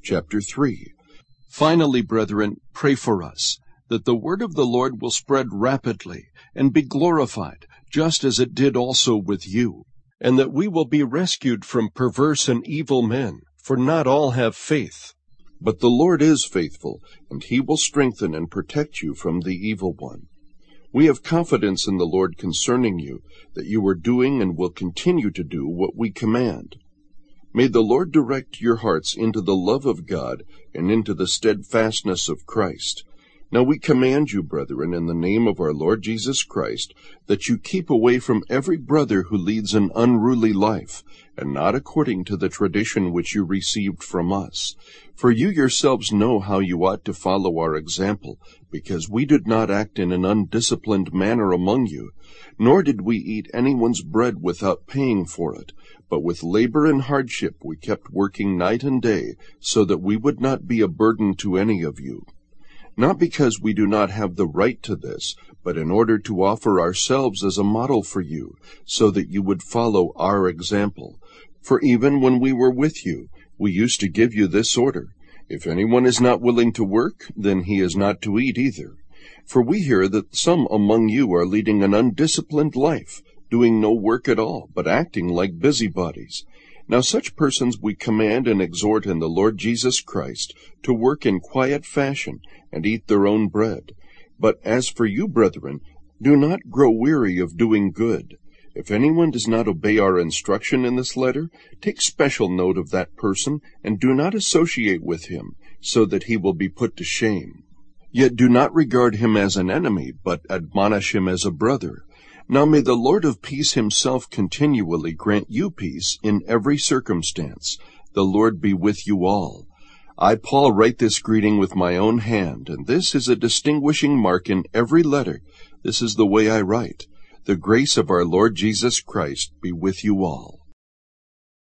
chapter 3. Finally, brethren, pray for us, that the word of the Lord will spread rapidly and be glorified, just as it did also with you, and that we will be rescued from perverse and evil men, for not all have faith. But the Lord is faithful, and he will strengthen and protect you from the evil one. We have confidence in the Lord concerning you, that you are doing and will continue to do what we command. May the Lord direct your hearts into the love of God and into the steadfastness of Christ. Now we command you, brethren, in the name of our Lord Jesus Christ, that you keep away from every brother who leads an unruly life, and not according to the tradition which you received from us. For you yourselves know how you ought to follow our example, because we did not act in an undisciplined manner among you, nor did we eat anyone's bread without paying for it, but with labor and hardship we kept working night and day, so that we would not be a burden to any of you. Not because we do not have the right to this, but in order to offer ourselves as a model for you, so that you would follow our example. For even when we were with you, we used to give you this order: if anyone is not willing to work, then he is not to eat either. For we hear that some among you are leading an undisciplined life, doing no work at all, but acting like busybodies. Now such persons we command and exhort in the Lord Jesus Christ to work in quiet fashion and eat their own bread. But as for you, brethren, do not grow weary of doing good. If anyone does not obey our instruction in this letter, take special note of that person, and do not associate with him, so that he will be put to shame. Yet do not regard him as an enemy, but admonish him as a brother. Now may the Lord of peace himself continually grant you peace in every circumstance. The Lord be with you all. I, Paul, write this greeting with my own hand, and this is a distinguishing mark in every letter. This is the way I write. The grace of our Lord Jesus Christ be with you all.